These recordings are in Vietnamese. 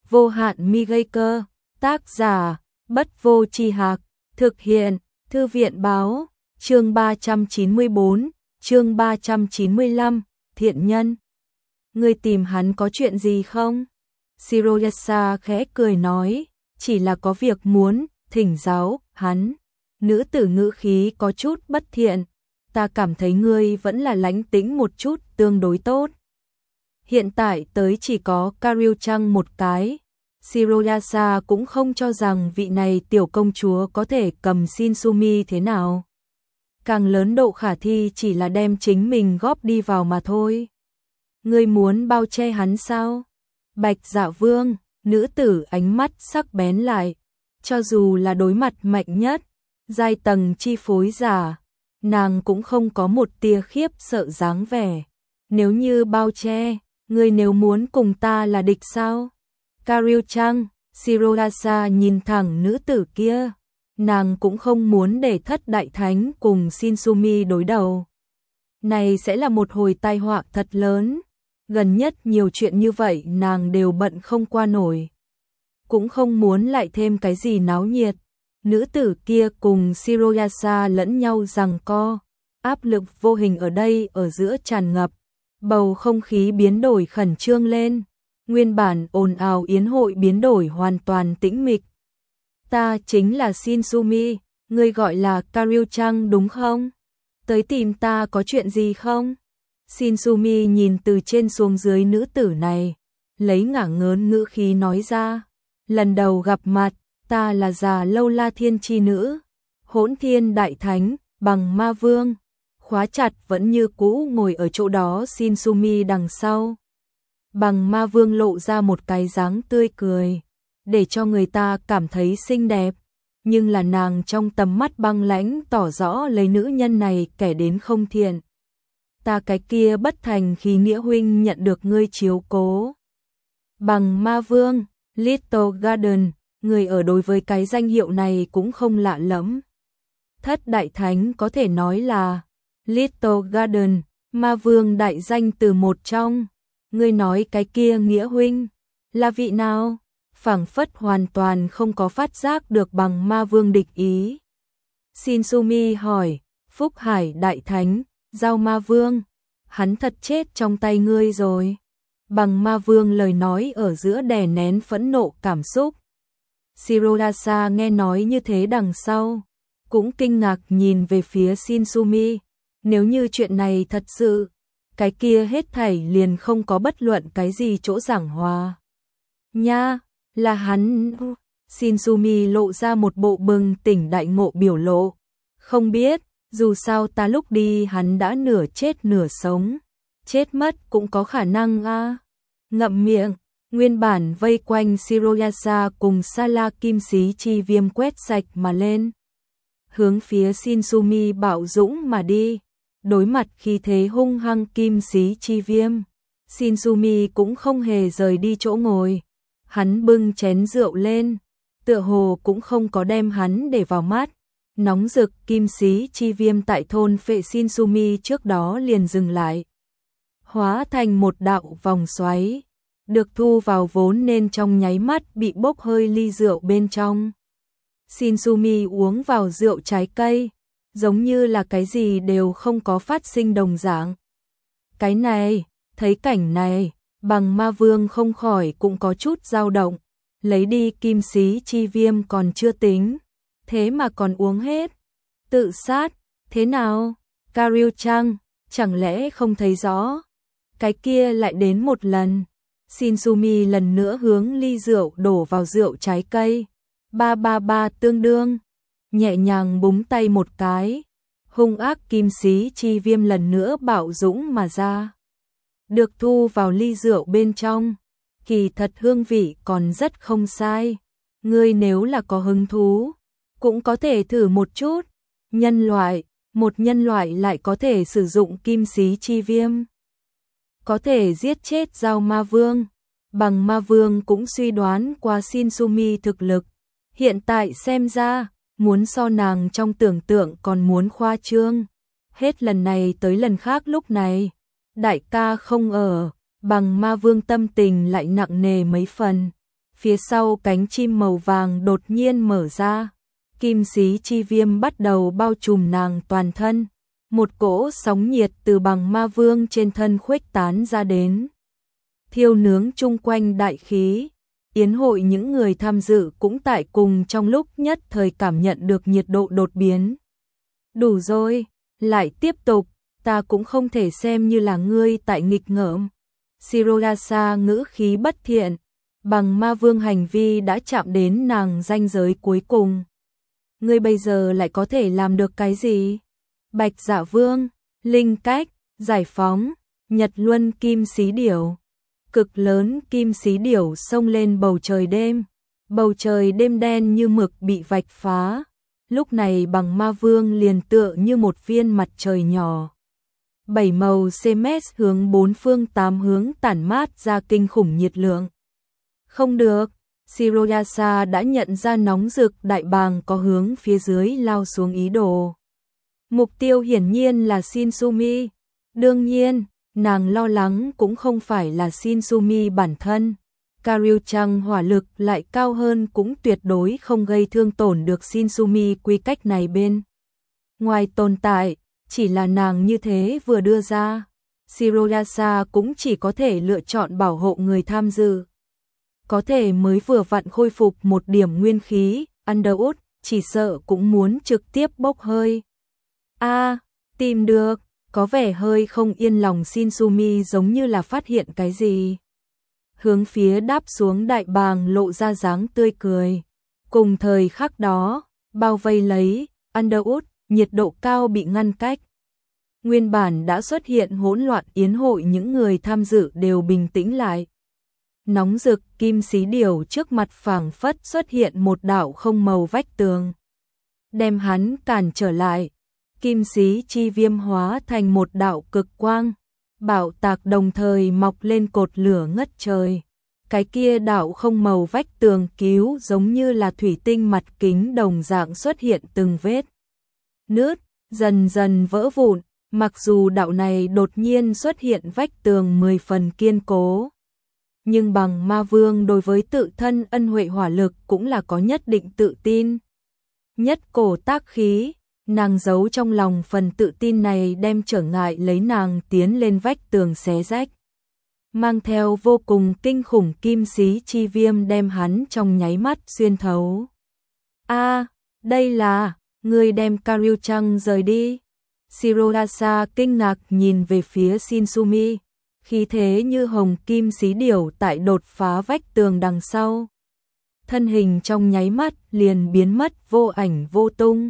vô hạn mi gây cơ, tác giả, Bất Vô Tri Hạc, thực hiện, Thư viện báo, chương 394, chương 395, thiện nhân. Ngươi tìm hắn có chuyện gì không? Shiroyasa khẽ cười nói, chỉ là có việc muốn thỉnh giáo hắn. Nữ tử ngữ khí có chút bất thiện, ta cảm thấy ngươi vẫn là lánh tĩnh một chút tương đối tốt. Hiện tại tới chỉ có Karyu-chan một cái. Shiroyasa cũng không cho rằng vị này tiểu công chúa có thể cầm Shinsumi thế nào. Càng lớn độ khả thi chỉ là đem chính mình góp đi vào mà thôi. Ngươi muốn bao che hắn sao? Bạch Dạ Vương, nữ tử ánh mắt sắc bén lại. Cho dù là đối mặt mạnh nhất, giai tầng chi phối giả, nàng cũng không có một tia khiếp sợ dáng vẻ. Nếu như bao che, ngươi nếu muốn cùng ta là địch sao? Karyu-chan, Shiroyasa nhìn thẳng nữ tử kia. Nàng cũng không muốn để Thất Đại Thánh cùng Shinsumi đối đầu. Này sẽ là một hồi tai họa thật lớn. Gần nhất nhiều chuyện như vậy nàng đều bận không qua nổi. Cũng không muốn lại thêm cái gì náo nhiệt. Nữ tử kia cùng Shiroyasa lẫn nhau giằng co. Áp lực vô hình ở đây ở giữa tràn ngập. Bầu không khí biến đổi khẩn trương lên. Nguyên bản ồn ào yến hội biến đổi hoàn toàn tĩnh mịch. Ta chính là Shinsumi, ngươi gọi là Karyu-chan đúng không? Tới tìm ta có chuyện gì không? Shinsumi nhìn từ trên xuống dưới nữ tử này, lấy ngả ngớn ngữ khí nói ra. Lần đầu gặp mặt, ta là già lâu la thiên chi nữ, Hỗn Thiên Đại Thánh, Bằng Ma Vương. Khóa chặt vẫn như cũ ngồi ở chỗ đó Shinsumi đằng sau. Bằng Ma Vương lộ ra một cái dáng tươi cười, để cho người ta cảm thấy xinh đẹp, nhưng là nàng trong tầm mắt băng lãnh tỏ rõ lấy nữ nhân này kẻ đến không thiện. Ta cái kia bất thành khí nghĩa huynh nhận được ngươi chiếu cố. Bằng Ma Vương, Little Garden, người ở đối với cái danh hiệu này cũng không lạ lẫm. Thất Đại Thánh có thể nói là Little Garden, Ma Vương đại danh từ một trong. Ngươi nói cái kia nghĩa huynh là vị nào? Phảng phất hoàn toàn không có phát giác được Bằng Ma Vương địch ý. Shinsumi hỏi, Phúc Hải Đại Thánh, Giao Ma Vương, hắn thật chết trong tay ngươi rồi. Bằng Ma Vương lời nói ở giữa đè nén phẫn nộ cảm xúc. Shiroyasa nghe nói như thế đằng sau, cũng kinh ngạc nhìn về phía Shinsumi. Nếu như chuyện này thật sự, cái kia hết thảy liền không có bất luận cái gì chỗ giảng hòa. Nha, là hắn. Shinsumi lộ ra một bộ bừng tỉnh đại ngộ biểu lộ. Không biết, dù sao ta lúc đi hắn đã nửa chết nửa sống. Chết mất cũng có khả năng a. Ngậm miệng, nguyên bản vây quanh Shiroyasa cùng Sala Kim Sĩ Chi Viêm quét sạch mà lên. Hướng phía Shinsumi bạo dũng mà đi. Đối mặt khi thế hung hăng Kim Sĩ Chi Viêm, Shinsumi cũng không hề rời đi chỗ ngồi. Hắn bưng chén rượu lên, tựa hồ cũng không có đem hắn để vào mắt. Nóng rực Kim Sĩ Chi Viêm tại thôn phệ Shinsumi trước đó liền dừng lại, hóa thành một đạo vòng xoáy, được thu vào vốn nên trong nháy mắt bị bốc hơi ly rượu bên trong. Shinsumi uống vào rượu trái cây, giống như là cái gì đều không có phát sinh đồng dạng. Cái này, thấy cảnh này, Bằng Ma Vương không khỏi cũng có chút dao động. Lấy đi Kim Sĩ Chi Viêm còn chưa tính, thế mà còn uống hết. Tự sát, thế nào? Karyu-chan, chẳng lẽ không thấy rõ? Cái kia lại đến một lần. Shinsumi lần nữa hướng ly rượu đổ vào rượu trái cây. 333 tương đương. Nhẹ nhàng búng tay một cái. Hung ác Kim Sĩ Chi Viêm lần nữa bạo dũng mà ra. Được thu vào ly rượu bên trong. Kỳ thật hương vị còn rất không sai. Ngươi nếu là có hứng thú, cũng có thể thử một chút. Một nhân loại lại có thể sử dụng Kim Sĩ Chi Viêm. Có thể giết chết Giao Ma Vương. Bằng Ma Vương cũng suy đoán qua Shinsumi thực lực. Hiện tại xem ra, muốn so nàng trong tưởng tượng còn muốn khoa trương. Hết lần này tới lần khác lúc này, đại ca không ở, Bằng Ma Vương tâm tình lại nặng nề mấy phần. Phía sau cánh chim màu vàng đột nhiên mở ra, kim xí chi viêm bắt đầu bao trùm nàng toàn thân. Một cỗ sóng nhiệt từ bằng ma vương trên thân khuếch tán ra đến, thiêu nướng chung quanh đại khí. Yến hội những người tham dự cũng tại cùng trong lúc nhất thời cảm nhận được nhiệt độ đột biến. Đủ rồi, lại tiếp tục, ta cũng không thể xem như là ngươi tại nghịch ngợm. Shirogasa ngữ khí bất thiện, bằng ma vương hành vi đã chạm đến nàng ranh giới cuối cùng. Ngươi bây giờ lại có thể làm được cái gì? Bạch Dạ Vương, linh cách, giải phóng, Nhật Luân Kim Xí Điểu. Cực lớn kim xí điểu xông lên bầu trời đêm. Bầu trời đêm đen như mực bị vạch phá. Lúc này bằng ma vương liền tựa như một viên mặt trời nhỏ. 7 màu CMS hướng bốn phương tám hướng tản mát ra kinh khủng nhiệt lượng. Không được, Shirogasa đã nhận ra nóng rực đại bàng có hướng phía dưới lao xuống ý đồ. Mục tiêu hiển nhiên là Shinsumi. Đương nhiên, nàng lo lắng cũng không phải là Shinsumi bản thân. Karyuchang hỏa lực lại cao hơn cũng tuyệt đối không gây thương tổn được Shinsumi quy cách này bên ngoài tồn tại, chỉ là nàng như thế vừa đưa ra. Shirogasa cũng chỉ có thể lựa chọn bảo hộ người tham dự. Có thể mới vừa vặn khôi phục một điểm nguyên khí, Underwood chỉ sợ cũng muốn trực tiếp bốc hơi. Tìm được. Có vẻ hơi không yên lòng Shinsumi giống như là phát hiện cái gì. Hướng phía đáp xuống đại bàng lộ ra dáng tươi cười. Cùng thời khắc đó, bao vây lấy, Underwood, nhiệt độ cao bị ngăn cách. Nguyên bản đã xuất hiện hỗn loạn yến hội những người tham dự đều bình tĩnh lại. Nóng rực kim xí điểu trước mặt phảng phất xuất hiện một đạo không màu vách tường. Đem hắn cản trở lại. Kim xí chi viêm hóa thành một đạo cực quang, bạo tạc đồng thời mọc lên cột lửa ngất trời. Cái kia đạo không màu vách tường cứu giống như là thủy tinh mặt kính đồng dạng xuất hiện từng vết nứt, dần dần vỡ vụn, mặc dù đạo này đột nhiên xuất hiện vách tường 10 phần kiên cố. Nhưng bằng ma vương đối với tự thân ân huệ hỏa lực cũng là có nhất định tự tin. Nhất cổ tác khí. Nàng giấu trong lòng phần tự tin này đem trở ngại lấy nàng tiến lên vách tường xé rách. Mang theo vô cùng kinh khủng kim xí chi viêm đem hắn trong nháy mắt xuyên thấu. Đây là, ngươi đem Karyuchang rời đi. Shirogasa kinh ngạc nhìn về phía Shinsumi, khí thế như hồng kim xí điểu tại đột phá vách tường đằng sau. Thân hình trong nháy mắt liền biến mất vô ảnh vô tung.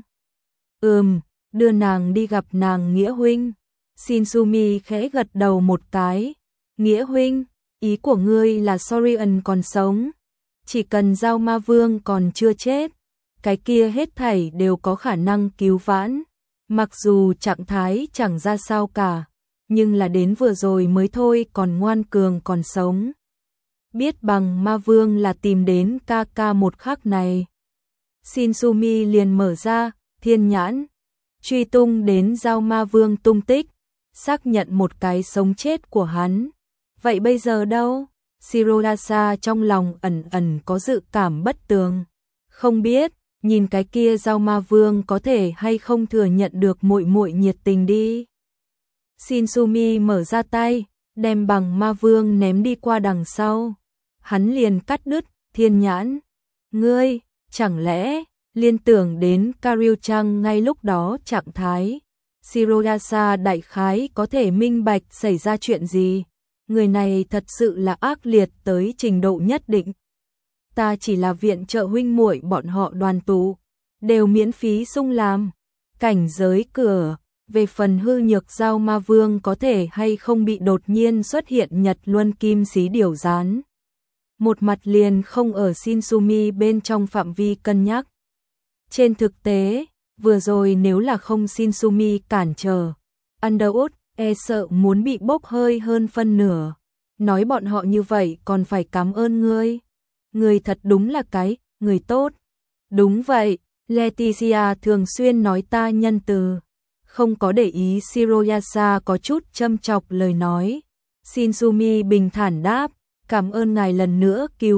Đưa nàng đi gặp nàng Nghĩa huynh. Shinsumi khẽ gật đầu một cái. Nghĩa huynh, ý của ngươi là Sorian còn sống. Chỉ cần Giao Ma Vương còn chưa chết, cái kia hết thảy đều có khả năng cứu vãn. Mặc dù trạng thái chẳng ra sao cả, nhưng là đến vừa rồi mới thôi còn ngoan cường còn sống. Biết bằng Ma Vương là tìm đến ca ca một khắc này. Shinsumi liền mở ra thiên nhãn, truy tung đến Giao Ma Vương tung tích, xác nhận một cái sống chết của hắn. Vậy bây giờ đâu? Shirogasa trong lòng ẩn ẩn có dự cảm bất tường. Không biết, nhìn cái kia Giao Ma Vương có thể hay không thừa nhận được muội muội nhiệt tình đi. Shinsumi mở ra tay, đem bằng Ma Vương ném đi qua đằng sau. Hắn liền cắt đứt thiên nhãn. Ngươi, chẳng lẽ liên tưởng đến Karyuchang ngay lúc đó trạng thái. Shirogasa đại khái có thể minh bạch xảy ra chuyện gì. Người này thật sự là ác liệt tới trình độ nhất định. Ta chỉ là viện trợ huynh muội bọn họ đoàn tụ, đều miễn phí sung làm. Cảnh giới cửa, về phần hư nhược Giao Ma Vương có thể hay không bị đột nhiên xuất hiện Nhật Luân Kim Xí Điểu Gián. Một mặt liền không ở Shinsumi bên trong phạm vi cân nhắc. Trên thực tế, vừa rồi nếu là không Shinsumi cản trở, Underwood e sợ muốn bị bốc hơi hơn phân nửa. Nói bọn họ như vậy còn phải cảm ơn ngươi. Ngươi thật đúng là cái người tốt. Đúng vậy, Leticia thường xuyên nói ta nhân từ. Không có để ý Shirogasa có chút châm chọc lời nói. Shinsumi bình thản đáp, cảm ơn ngài lần nữa cứu vớt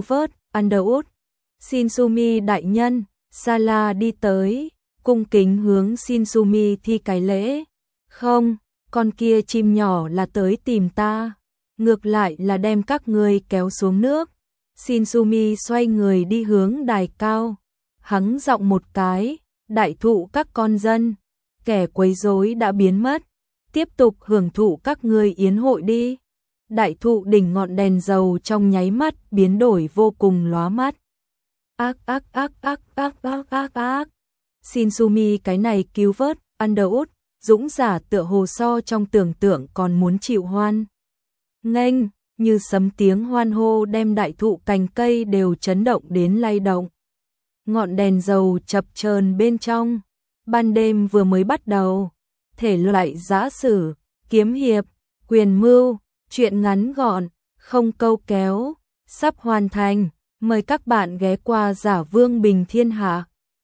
Underwood. Shinsumi đại nhân, Sala đi tới, cung kính hướng Shinsumi thi cái lễ. Không, con kia chim nhỏ là tới tìm ta, ngược lại là đem các ngươi kéo xuống nước. Shinsumi xoay người đi hướng đài cao, hắng giọng một cái, đại thụ các con dân, kẻ quấy rối đã biến mất, tiếp tục hưởng thụ các ngươi yến hội đi. Đại thụ đỉnh ngọn đèn dầu trong nháy mắt biến đổi vô cùng lóa mắt. Ác ác ác ác ác ác ác ác. Shinsumi cái này cứu vớt Underwood, dũng giả tựa hồ so trong tưởng tượng còn muốn chịu hoan nghênh, như sấm tiếng hoan hô đem đại thụ cành cây đều chấn động đến lay động. Ngọn đèn dầu chập chờn bên trong, ban đêm vừa mới bắt đầu, thể loại giã sử, kiếm hiệp, quyền mưu, truyện ngắn gọn, không câu kéo, sắp hoàn thành, mời các bạn ghé qua Giả Vương Bình Thiên Hạ.